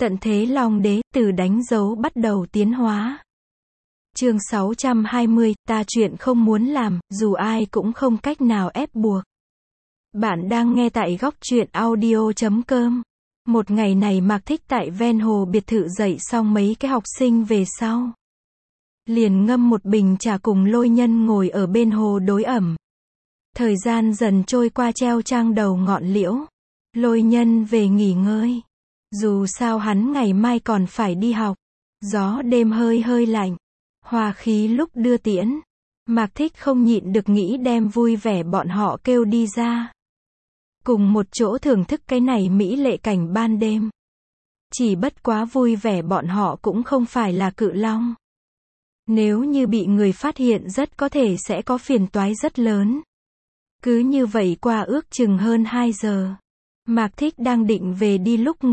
Tận thế Long Đế, từ đánh dấu bắt đầu tiến hóa. Chương 620, ta chuyện không muốn làm, dù ai cũng không cách nào ép buộc. Bạn đang nghe tại góc truyện audio.com. Một ngày này Mạc Thích tại ven hồ biệt thự dạy xong mấy cái học sinh về sau. Liền ngâm một bình trà cùng Lôi Nhân ngồi ở bên hồ đối ẩm. Thời gian dần trôi qua treo trang đầu ngọn liễu. Lôi Nhân về nghỉ ngơi. Dù sao hắn ngày mai còn phải đi học. Gió đêm hơi hơi lạnh. Hòa khí lúc đưa tiễn. Mạc Thích không nhịn được nghĩ đem vui vẻ bọn họ kêu đi ra. Cùng một chỗ thưởng thức cái này mỹ lệ cảnh ban đêm. Chỉ bất quá vui vẻ bọn họ cũng không phải là Cự Long. Nếu như bị người phát hiện rất có thể sẽ có phiền toái rất lớn. Cứ như vậy qua ước chừng hơn 2 giờ. Mạc Thích đang định về đi lúc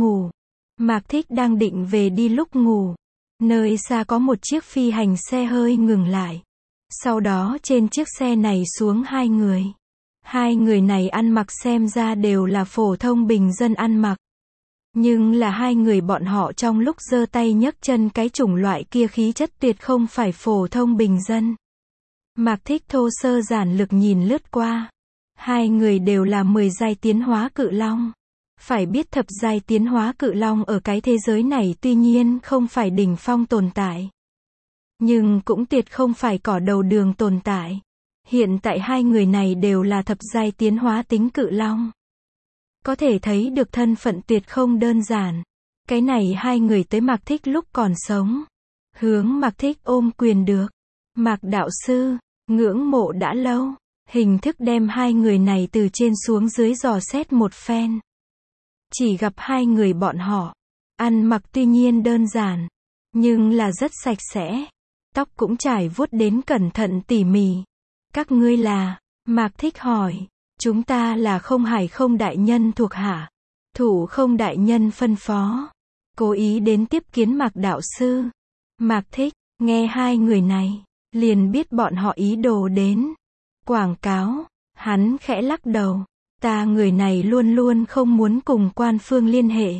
ngủ. Nơi xa có một chiếc phi hành xe hơi ngừng lại. Sau đó trên chiếc xe này xuống 2 người. 2 người này ăn mặc xem ra đều là phổ thông bình dân ăn mặc. Nhưng là 2 người bọn họ trong lúc giơ tay nhấc chân cái chủng loại kia khí chất tuyệt không phải phổ thông bình dân. Mạc Thích thô sơ giản lược nhìn lướt qua. 2 người đều là 10 giai tiến hóa Cự Long. Phải biết thập giai tiến hóa Cự Long ở cái thế giới này tuy nhiên không phải đỉnh phong tồn tại. Nhưng cũng tuyệt không phải cỏ đầu đường tồn tại. Hiện tại 2 người này đều là thập giai tiến hóa tính Cự Long. Có thể thấy được thân phận tuyệt không đơn giản. Cái này 2 người tới Mạc Thích lúc còn sống. Hướng Mạc Thích ôm quyền được. Mạc đạo sư, ngưỡng mộ đã lâu. Hình thức đem 2 người này từ trên xuống dưới dò xét một phen. Chỉ gặp 2 người bọn họ. Ăn mặc tuy nhiên đơn giản. Nhưng là rất sạch sẽ. Tóc cũng trải vuốt đến cẩn thận tỉ mỉ. Các ngươi là? Mạc Thích hỏi. Chúng ta là Không Hải Không đại nhân thuộc hạ. Thủ Không đại nhân phân phó. Cố ý đến tiếp kiến Mạc đạo sư. Mạc Thích, nghe 2 người này. Liền biết bọn họ ý đồ đến. Quảng cáo. Hắn khẽ lắc đầu. Ta người này luôn luôn không muốn cùng quan phương liên hệ.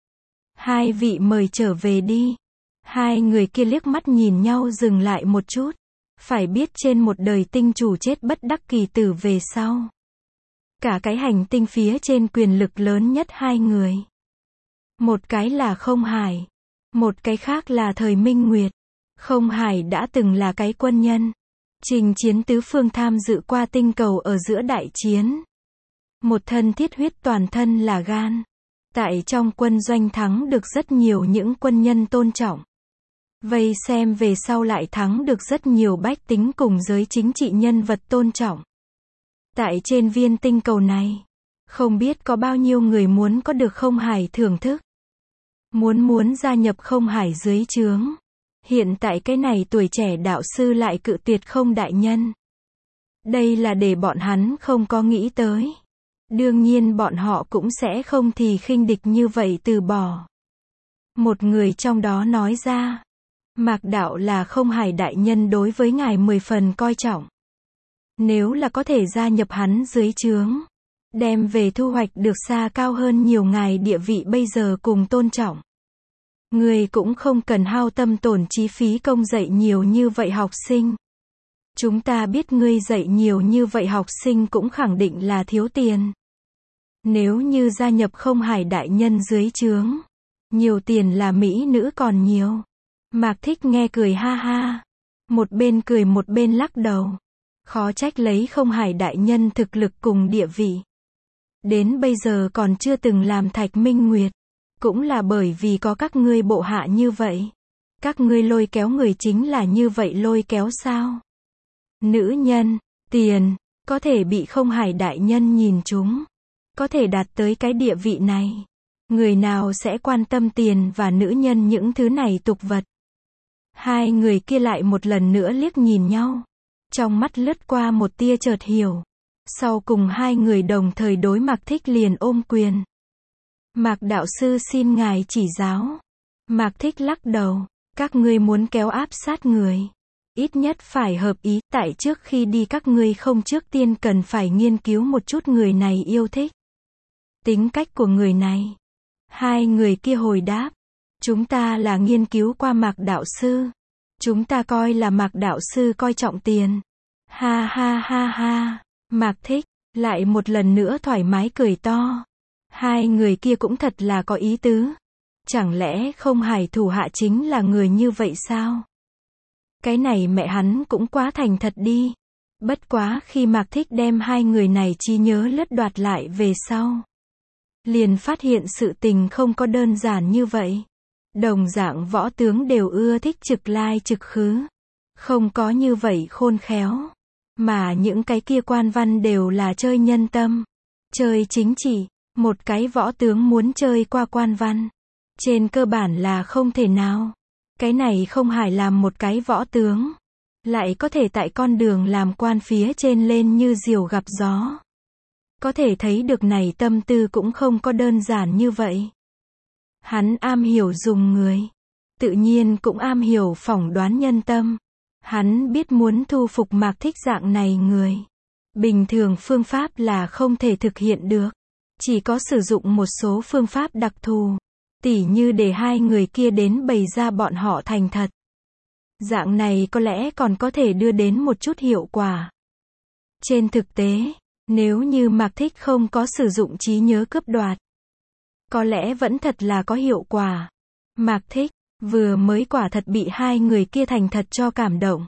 2 vị mời trở về đi. 2 người kia liếc mắt nhìn nhau dừng lại một chút. Phải biết trên một đời tinh chủ chết bất đắc kỳ tử về sau. Cả cái hành tinh phía trên quyền lực lớn nhất 2 người. Một cái là Không Hải. Một cái khác là Thời Minh Nguyệt. Không Hải đã từng là cái quân nhân. Chinh chiến tứ phương tham dự qua tinh cầu ở giữa đại chiến. Một thân thiết huyết toàn thân là gan. Tại trong quân doanh thắng được rất nhiều những quân nhân tôn trọng. Vây xem về sau lại thắng được rất nhiều bách tính cùng giới chính trị nhân vật tôn trọng. Tại trên viên tinh cầu này, không biết có bao nhiêu người muốn có được Không Hải thưởng thức. Muốn gia nhập Không Hải dưới trướng. Hiện tại cái này tuổi trẻ đạo sư lại cự tuyệt Không đại nhân. Đây là để bọn hắn không có nghĩ tới. Đương nhiên bọn họ cũng sẽ không thì khinh địch như vậy từ bỏ. Một người trong đó nói ra. Mạc đạo là Không Hải đại nhân đối với ngài 10 phần coi trọng. Nếu là có thể gia nhập hắn dưới trướng. Đem về thu hoạch được xa cao hơn nhiều ngài địa vị bây giờ cùng tôn trọng. Người cũng không cần hao tâm tổn chi phí công dạy nhiều như vậy học sinh. Chúng ta biết ngươi dạy nhiều như vậy học sinh cũng khẳng định là thiếu tiền. Nếu như gia nhập Không Hải đại nhân dưới trướng. Nhiều tiền là mỹ nữ còn nhiều. Mạc Thích nghe cười ha ha. Một bên cười một bên lắc đầu. Khó trách lấy Không Hải đại nhân thực lực cùng địa vị. Đến bây giờ còn chưa từng làm Thạch Minh Nguyệt. Cũng là bởi vì có các ngươi bộ hạ như vậy. Các ngươi lôi kéo người chính là như vậy lôi kéo sao? Nữ nhân, tiền, có thể bị Không Hải đại nhân nhìn chúng. Có thể đạt tới cái địa vị này. Người nào sẽ quan tâm tiền và nữ nhân những thứ này tục vật. 2 người kia lại một lần nữa liếc nhìn nhau. Trong mắt lướt qua một tia chợt hiểu. Sau cùng 2 người đồng thời đối Mạc Thích liền ôm quyền. Mạc đạo sư xin ngài chỉ giáo. Mạc Thích lắc đầu. Các ngươi muốn kéo áp sát người. Ít nhất phải hợp ý. Tại trước khi đi các ngươi không trước tiên cần phải nghiên cứu một chút người này yêu thích. Tính cách của người này. 2 người kia hồi đáp. Chúng ta là nghiên cứu qua Mạc đạo sư. Chúng ta coi là Mạc đạo sư coi trọng tiền. Ha ha ha ha. Mạc Thích, lại một lần nữa thoải mái cười to. Hai người kia cũng thật là có ý tứ. Chẳng lẽ không Hải thủ hạ chính là người như vậy sao? Cái này mẹ hắn cũng quá thành thật đi. Bất quá khi Mạc Thích đem hai người này trí nhớ lướt đoạt lại về sau, liền phát hiện sự tình không có đơn giản như vậy. Đồng dạng võ tướng đều ưa thích trực lai trực khứ. Không có như vậy khôn khéo. Mà những cái kia quan văn đều là chơi nhân tâm, chơi chính trị. Một cái võ tướng muốn chơi qua quan văn, trên cơ bản là không thể nào. Cái này không Hải làm một cái võ tướng, lại có thể tại con đường làm quan phía trên lên như diều gặp gió. Có thể thấy được này tâm tư cũng không có đơn giản như vậy. Hắn am hiểu dùng người, tự nhiên cũng am hiểu phỏng đoán nhân tâm. Hắn biết muốn thu phục Mạc Thích dạng này người, bình thường phương pháp là không thể thực hiện được. Chỉ có sử dụng một số phương pháp đặc thù, tỉ như để hai người kia đến bày ra bọn họ thành thật. Dạng này có lẽ còn có thể đưa đến một chút hiệu quả. Trên thực tế, nếu như Mạc Thích không có sử dụng trí nhớ cướp đoạt, có lẽ vẫn thật là có hiệu quả. Mạc Thích, vừa mới quả thật bị hai người kia thành thật cho cảm động.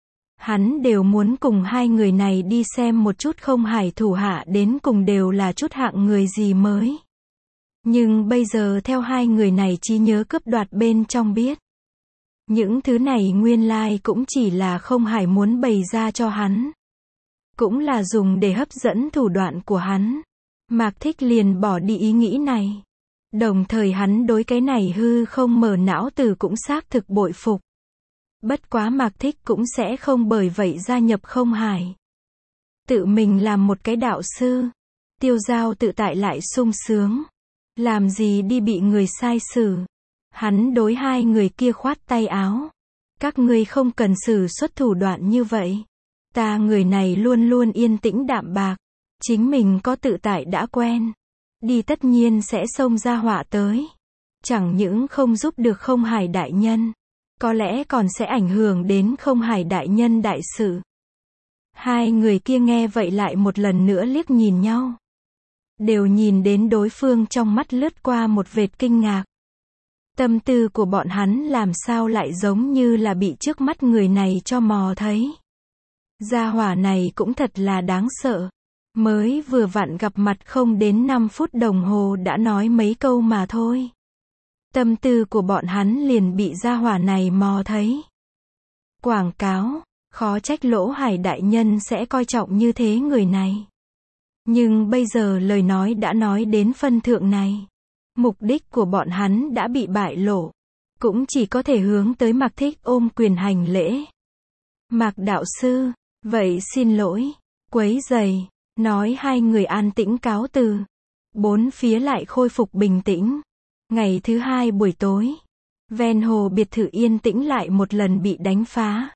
Hắn đều muốn cùng hai người này đi xem một chút không Hải thủ hạ đến cùng đều là chút hạng người gì mới. Nhưng bây giờ theo hai người này trí nhớ cướp đoạt bên trong biết. Những thứ này nguyên lai cũng chỉ là không Hải muốn bày ra cho hắn. Cũng là dùng để hấp dẫn thủ đoạn của hắn. Mạc Thích liền bỏ đi ý nghĩ này. Đồng thời hắn đối cái này hư không mở não từ cũng xác thực bội phục. Bất quá Mạc Thích cũng sẽ không bởi vậy gia nhập không Hải. Tự mình làm một cái đạo sư. Tiêu dao tự tại lại sung sướng. Làm gì đi bị người sai xử. Hắn đối hai người kia khoát tay áo. Các ngươi không cần sử xuất thủ đoạn như vậy. Ta người này luôn luôn yên tĩnh đạm bạc. Chính mình có tự tại đã quen. Đi tất nhiên sẽ xông ra họa tới. Chẳng những không giúp được không Hải đại nhân, có lẽ còn sẽ ảnh hưởng đến không Hải đại nhân đại sự. Hai người kia nghe vậy lại một lần nữa liếc nhìn nhau. Đều nhìn đến đối phương trong mắt lướt qua một vệt kinh ngạc. Tâm tư của bọn hắn làm sao lại giống như là bị trước mắt người này cho mò thấy. Gia hỏa này cũng thật là đáng sợ. Mới vừa vặn gặp mặt không đến 5 phút đồng hồ đã nói mấy câu mà thôi. Tâm tư của bọn hắn liền bị gia hỏa này mò thấy. Quảng cáo, khó trách Lỗ Hải đại nhân sẽ coi trọng như thế người này. Nhưng bây giờ lời nói đã nói đến phân thượng này. Mục đích của bọn hắn đã bị bại lộ. Cũng chỉ có thể hướng tới Mạc Thích ôm quyền hành lễ. Mạc đạo sư, vậy xin lỗi, quấy rầy. Nói hai người an tĩnh cáo từ. Bốn phía lại khôi phục bình tĩnh. Ngày thứ hai buổi tối, ven hồ biệt thự yên tĩnh lại một lần bị đánh phá.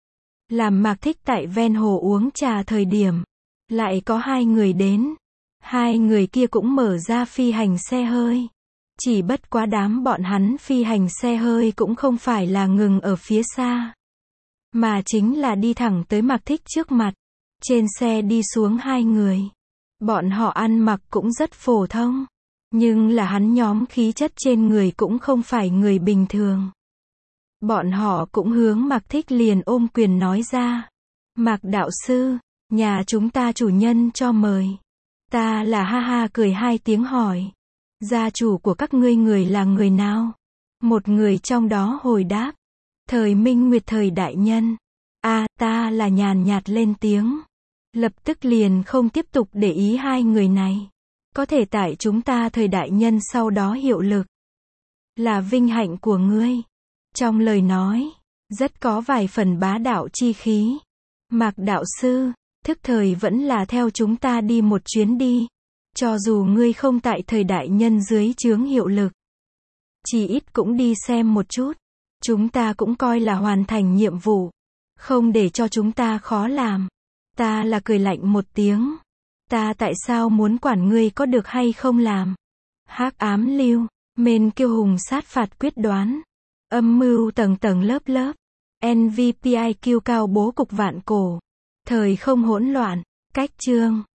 Làm Mạc Thích tại ven hồ uống trà thời điểm, lại có hai người đến. Hai người kia cũng mở ra phi hành xe hơi. Chỉ bất quá đám bọn hắn phi hành xe hơi cũng không phải là ngừng ở phía xa, mà chính là đi thẳng tới Mạc Thích trước mặt. Trên xe đi xuống hai người. Bọn họ ăn mặc cũng rất phổ thông. Nhưng là hắn nhóm khí chất trên người cũng không phải người bình thường. Bọn họ cũng hướng Mạc Thích liền ôm quyền nói ra. Mạc đạo sư, nhà chúng ta chủ nhân cho mời. Ta là ha ha cười hai tiếng hỏi. Gia chủ của các ngươi người là người nào? Một người trong đó hồi đáp. Thời Minh Nguyệt thời đại nhân. Ta là nhàn nhạt lên tiếng. Lập tức liền không tiếp tục để ý hai người này. Có thể tại chúng ta thời đại nhân sau đó hiệu lực. Là vinh hạnh của ngươi. Trong lời nói, rất có vài phần bá đạo chi khí. Mạc đạo sư, thức thời vẫn là theo chúng ta đi một chuyến đi. Cho dù ngươi không tại thời đại nhân dưới chướng hiệu lực. Chỉ ít cũng đi xem một chút. Chúng ta cũng coi là hoàn thành nhiệm vụ. Không để cho chúng ta khó làm. Ta là cười lạnh một tiếng. Ta tại sao muốn quản ngươi có được hay không làm? Hắc ám lưu, Men kiêu hùng sát phạt quyết đoán. Âm mưu tầng tầng lớp lớp. NVPIQ cao bố cục vạn cổ. Thời không hỗn loạn. Cách chương.